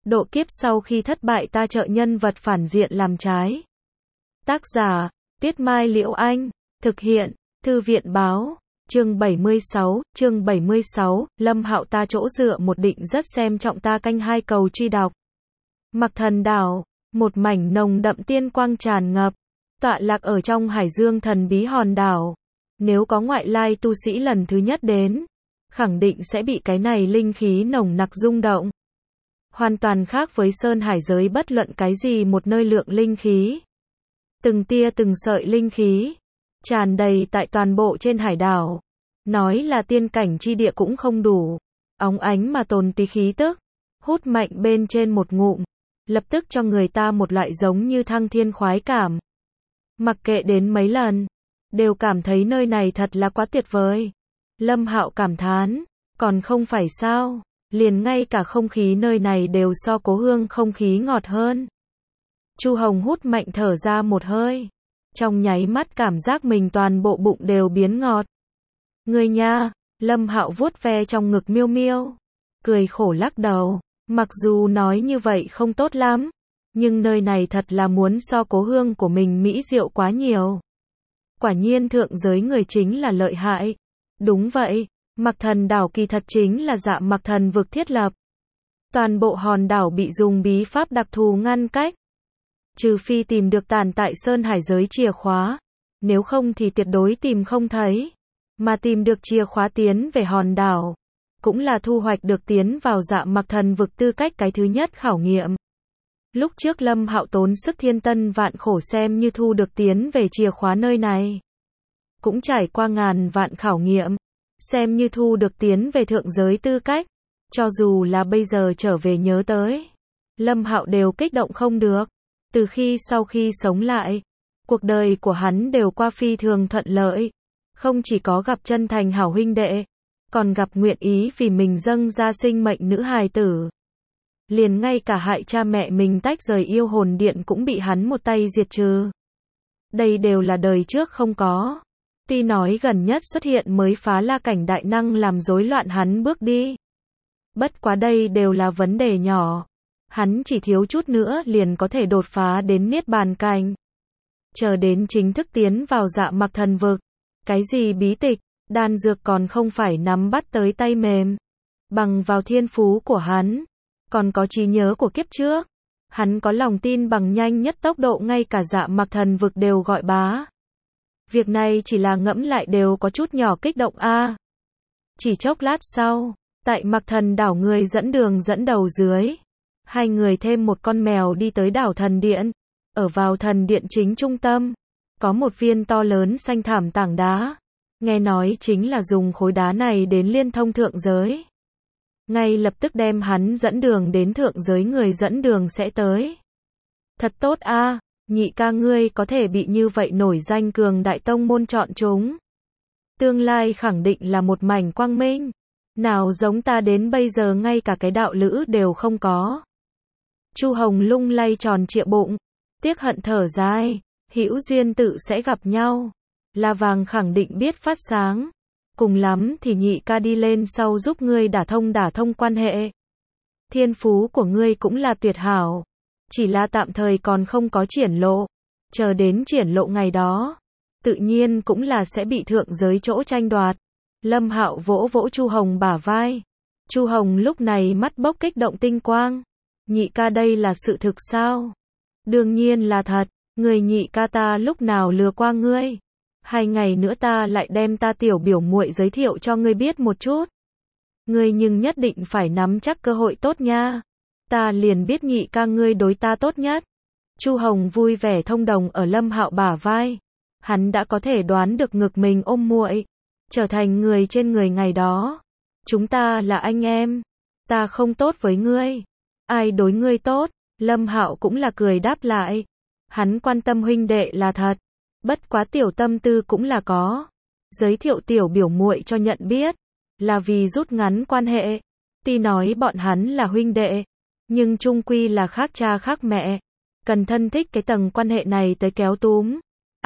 Độ kiếp sau khi thất bại ta trợ nhân vật phản diện làm trái. Tác giả, Tuyết Mai Liễu Anh. Thực hiện, Thư viện Báo. Chương 76, Lâm Hạo ta chỗ dựa một định rất xem trọng ta canh hai cầu truy đọc. Mặc Thần Đảo, một mảnh nồng đậm tiên quang tràn ngập, tọa lạc ở trong hải dương thần bí hòn đảo. Nếu có ngoại lai tu sĩ lần thứ nhất đến, khẳng định sẽ bị cái này linh khí nồng nặc rung động. Hoàn toàn khác với sơn hải giới bất luận cái gì một nơi lượng linh khí. Từng tia từng sợi linh khí, tràn đầy tại toàn bộ trên hải đảo. Nói là tiên cảnh chi địa cũng không đủ. Óng ánh mà tồn tí khí tức, hút mạnh bên trên một ngụm, lập tức cho người ta một loại giống như thăng thiên khoái cảm. Mặc kệ đến mấy lần, đều cảm thấy nơi này thật là quá tuyệt vời. Lâm Hạo cảm thán, còn không phải sao, liền ngay cả không khí nơi này đều so Cố Hương không khí ngọt hơn. Chu Hồng hút mạnh thở ra một hơi, trong nháy mắt cảm giác mình toàn bộ bụng đều biến ngọt. Người nha, Lâm Hạo vuốt ve trong ngực Miêu Miêu, cười khổ lắc đầu, mặc dù nói như vậy không tốt lắm, nhưng nơi này thật là muốn so Cố Hương của mình mỹ diệu quá nhiều. Quả nhiên thượng giới người chính là lợi hại. Đúng vậy, Mặc Thần Đảo kỳ thật chính là Dạ Mặc Thần vực thiết lập. Toàn bộ hòn đảo bị dùng bí pháp đặc thù ngăn cách. Trừ phi tìm được tàn tại sơn hải giới chìa khóa, nếu không thì tuyệt đối tìm không thấy. Mà tìm được chìa khóa tiến về hòn đảo, cũng là thu hoạch được tiến vào Dạ Mặc Thần vực tư cách cái thứ nhất khảo nghiệm. Lúc trước Lâm Hạo tốn sức thiên tân vạn khổ xem như thu được tiến về chìa khóa nơi này. Cũng trải qua ngàn vạn khảo nghiệm, xem như thu được tiến về thượng giới tư cách. Cho dù là bây giờ trở về nhớ tới, Lâm Hạo đều kích động không được. Từ khi sau khi sống lại, cuộc đời của hắn đều qua phi thường thuận lợi. Không chỉ có gặp chân thành hảo huynh đệ, còn gặp nguyện ý vì mình dâng ra sinh mệnh nữ hài tử. Liền ngay cả hại cha mẹ mình tách rời yêu hồn điện cũng bị hắn một tay diệt trừ. Đây đều là đời trước không có. Tuy nói gần nhất xuất hiện mới phá la cảnh đại năng làm rối loạn hắn bước đi. Bất quá đây đều là vấn đề nhỏ. Hắn chỉ thiếu chút nữa liền có thể đột phá đến niết bàn cảnh. Chờ đến chính thức tiến vào Dạ Mặc Thần vực. Cái gì bí tịch, đan dược còn không phải nắm bắt tới tay mềm. Bằng vào thiên phú của hắn, còn có trí nhớ của kiếp trước, hắn có lòng tin bằng nhanh nhất tốc độ ngay cả Dạ Mặc Thần vực đều gọi bá. Việc này chỉ là ngẫm lại đều có chút nhỏ kích động a. Chỉ chốc lát sau, tại Mặc Thần đảo người dẫn đường dẫn đầu dưới, hai người thêm một con mèo đi tới đảo thần điện. Ở vào thần điện chính trung tâm, có một viên to lớn xanh thảm tảng đá. Nghe nói chính là dùng khối đá này đến liên thông thượng giới. Ngay lập tức đem hắn dẫn đường đến thượng giới người dẫn đường sẽ tới. Thật tốt a, nhị ca ngươi có thể bị như vậy nổi danh cường đại tông môn chọn chúng. Tương lai khẳng định là một mảnh quang minh. Nào giống ta đến bây giờ ngay cả cái đạo lữ đều không có. Chu Hồng lung lay tròn trịa bụng, tiếc hận thở dài, hữu duyên tự sẽ gặp nhau. La vàng khẳng định biết phát sáng. Cùng lắm thì nhị ca đi lên sau giúp ngươi đả thông quan hệ. Thiên phú của ngươi cũng là tuyệt hảo. Chỉ là tạm thời còn không có triển lộ. Chờ đến triển lộ ngày đó, tự nhiên cũng là sẽ bị thượng giới chỗ tranh đoạt. Lâm Hạo vỗ vỗ Chu Hồng bả vai. Chu Hồng lúc này mắt bốc kích động tinh quang. Nhị ca đây là sự thực sao? Đương nhiên là thật. Người nhị ca ta lúc nào lừa qua ngươi? 2 ngày nữa ta lại đem ta tiểu biểu muội giới thiệu cho ngươi biết một chút. Ngươi nhưng nhất định phải nắm chắc cơ hội tốt nha. Ta liền biết nhị ca ngươi đối ta tốt nhất. Chu Hồng vui vẻ thông đồng ở Lâm Hạo bả vai. Hắn đã có thể đoán được ngực mình ôm muội, trở thành người trên người ngày đó. Chúng ta là anh em. Ta không tốt với ngươi. Ai đối ngươi tốt? Lâm Hạo cũng là cười đáp lại. Hắn quan tâm huynh đệ là thật. Bất quá tiểu tâm tư cũng là có. Giới thiệu tiểu biểu muội cho nhận biết, là vì rút ngắn quan hệ. Tuy nói bọn hắn là huynh đệ, nhưng chung quy là khác cha khác mẹ. Cần thân thích cái tầng quan hệ này tới kéo túm.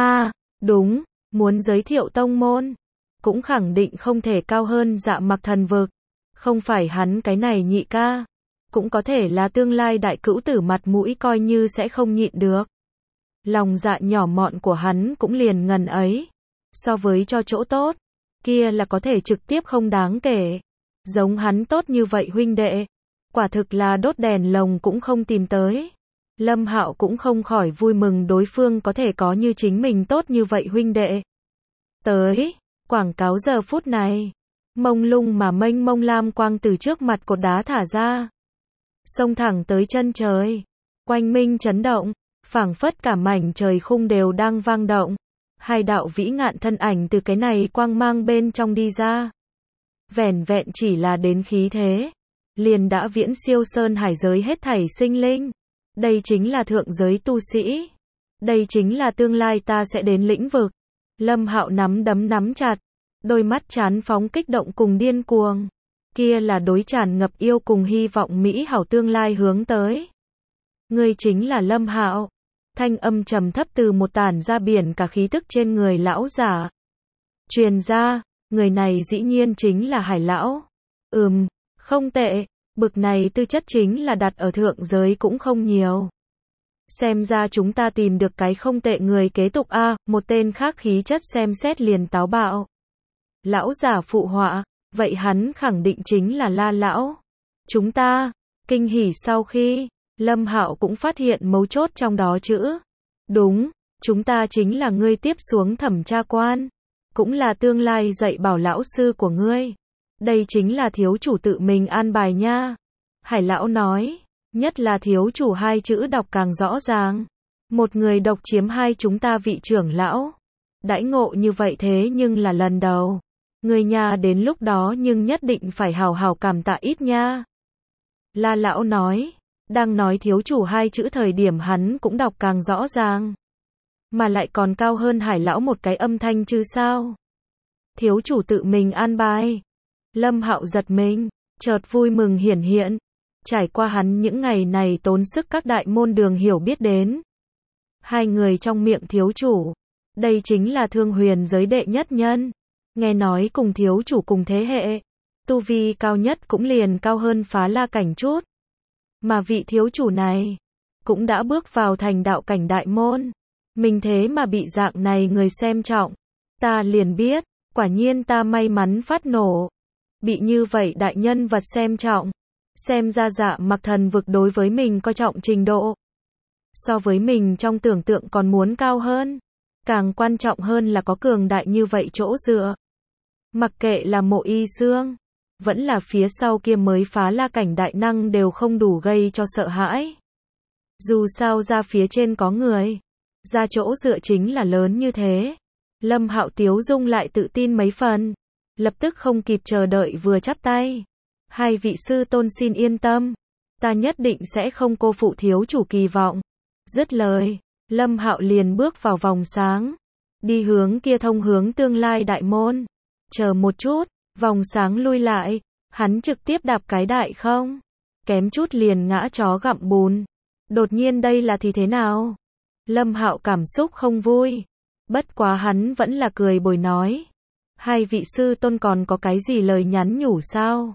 Đúng, muốn giới thiệu tông môn, cũng khẳng định không thể cao hơn Dạ Mặc Thần vực. Không phải hắn cái này nhị ca, cũng có thể là tương lai đại cữu tử mặt mũi coi như sẽ không nhịn được. Lòng dạ nhỏ mọn của hắn cũng liền ngần ấy. So với cho chỗ tốt, kia là có thể trực tiếp không đáng kể. Giống hắn tốt như vậy huynh đệ, quả thực là đốt đèn lồng cũng không tìm tới. Lâm Hạo cũng không khỏi vui mừng đối phương có thể có như chính mình tốt như vậy huynh đệ. Tới, quảng cáo giờ phút này, mông lung mà mênh mông lam quang từ trước mặt cột đá thả ra, xông thẳng tới chân trời, quanh minh chấn động, phảng phất cả mảnh trời khung đều đang vang động. Hai đạo vĩ ngạn thân ảnh từ cái này quang mang bên trong đi ra. Vẻn vẹn chỉ là đến khí thế, liền đã viễn siêu sơn hải giới hết thảy sinh linh. Đây chính là thượng giới tu sĩ. Đây chính là tương lai ta sẽ đến lĩnh vực. Lâm Hạo nắm đấm nắm chặt, đôi mắt chán phóng kích động cùng điên cuồng. Kia là đối tràn ngập yêu cùng hy vọng mỹ hảo tương lai hướng tới. Ngươi chính là Lâm Hạo. Thanh âm trầm thấp từ một tản ra biển cả khí tức trên người lão giả truyền ra, người này dĩ nhiên chính là Hải lão. Không tệ, bực này tư chất chính là đặt ở thượng giới cũng không nhiều. Xem ra chúng ta tìm được cái không tệ người kế tục a, một tên khác khí chất xem xét liền táo bạo. Lão giả phụ họa, vậy hắn khẳng định chính là La lão. Chúng ta kinh hỉ sau khi Lâm Hạo cũng phát hiện mấu chốt trong đó chữ. Đúng, chúng ta chính là ngươi tiếp xuống thẩm tra quan, cũng là tương lai dạy bảo lão sư của ngươi. Đây chính là thiếu chủ tự mình an bài nha. Hải lão nói, nhất là thiếu chủ hai chữ đọc càng rõ ràng. Một người độc chiếm hai chúng ta vị trưởng lão. Đãi ngộ như vậy thế nhưng là lần đầu. Người nhà đến lúc đó nhưng nhất định phải hào hào cảm tạ ít nha. La lão nói. Đang nói thiếu chủ hai chữ thời điểm hắn cũng đọc càng rõ ràng. Mà lại còn cao hơn Hải lão một cái âm thanh chứ sao. Thiếu chủ tự mình an bài. Lâm Hạo giật mình, chợt vui mừng hiển hiện. Trải qua hắn những ngày này tốn sức các đại môn đường hiểu biết đến. Hai người trong miệng thiếu chủ. Đây chính là thương huyền giới đệ nhất nhân. Nghe nói cùng thiếu chủ cùng thế hệ. Tu vi cao nhất cũng liền cao hơn phá la cảnh chút. Mà vị thiếu chủ này, cũng đã bước vào thành đạo cảnh đại môn. Mình thế mà bị dạng này người xem trọng. Ta liền biết, quả nhiên ta may mắn phát nổ. Bị như vậy đại nhân vật xem trọng. Xem ra Dạ Mặc Thần vực đối với mình coi trọng trình độ. So với mình trong tưởng tượng còn muốn cao hơn. Càng quan trọng hơn là có cường đại như vậy chỗ dựa. Mặc kệ là Mộ Y Xương, vẫn là phía sau kia mới phá la cảnh đại năng đều không đủ gây cho sợ hãi. Dù sao ra phía trên có người, ra chỗ dựa chính là lớn như thế. Lâm Hạo tiếu dung lại tự tin mấy phần, lập tức không kịp chờ đợi vừa chắp tay. Hai vị sư tôn xin yên tâm, ta nhất định sẽ không cô phụ thiếu chủ kỳ vọng. Dứt lời, Lâm Hạo liền bước vào vòng sáng, đi hướng kia thông hướng tương lai đại môn. Chờ một chút, vòng sáng lui lại, hắn trực tiếp đạp cái đại không, kém chút liền ngã chó gặm bùn. Đột nhiên đây là thì thế nào? Lâm Hạo cảm xúc không vui, bất quá hắn vẫn là cười bồi nói. Hai vị sư tôn còn có cái gì lời nhắn nhủ sao?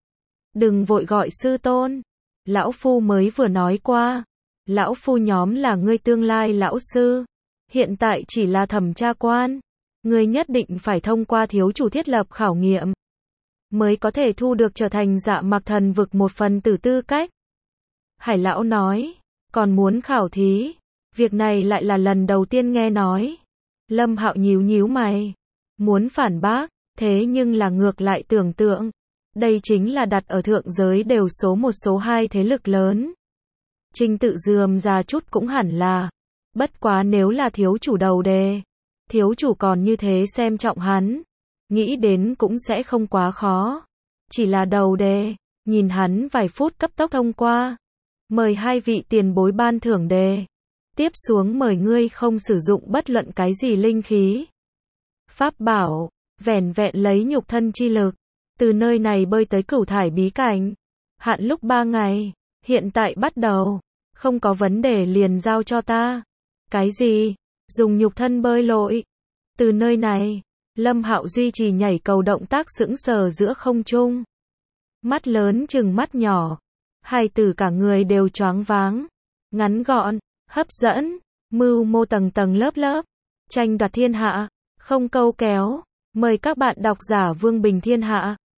Đừng vội gọi sư tôn, lão phu mới vừa nói qua, lão phu nhóm là ngươi tương lai lão sư, hiện tại chỉ là thẩm tra quan, ngươi nhất định phải thông qua thiếu chủ thiết lập khảo nghiệm, mới có thể thu được trở thành Dạ Mặc Thần vực một phần tử tư cách. Hải lão nói, còn muốn khảo thí, việc này lại là lần đầu tiên nghe nói. Lâm Hạo nhíu nhíu mày, muốn phản bác, thế nhưng là ngược lại tưởng tượng, đây chính là đặt ở thượng giới đều số một số hai thế lực lớn. Trình tự rườm rà chút cũng hẳn là, bất quá nếu là thiếu chủ đầu đề, thiếu chủ còn như thế xem trọng hắn, nghĩ đến cũng sẽ không quá khó. Chỉ là đầu đề, nhìn hắn vài phút cấp tốc thông qua. Mời hai vị tiền bối ban thưởng đề. Tiếp xuống mời ngươi không sử dụng bất luận cái gì linh khí, pháp bảo, vẻn vẹn lấy nhục thân chi lực, từ nơi này bơi tới Cửu Thải bí cảnh. Hạn lúc 3 ngày, hiện tại bắt đầu, không có vấn đề liền giao cho ta. Cái gì? Dùng nhục thân bơi lội? Từ nơi này, Lâm Hạo duy trì nhảy cầu động tác sững sờ giữa không trung. Mắt lớn chừng mắt nhỏ, Hài tử cả người đều choáng váng. Ngắn gọn, hấp dẫn, mưu mô tầng tầng lớp lớp, tranh đoạt thiên hạ, không câu kéo. Mời các bạn độc giả Vương Bình Thiên Hạ.